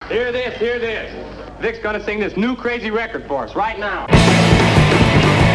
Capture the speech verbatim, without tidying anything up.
Hear this, hear this. Vic's gonna sing this new crazy record for us right now.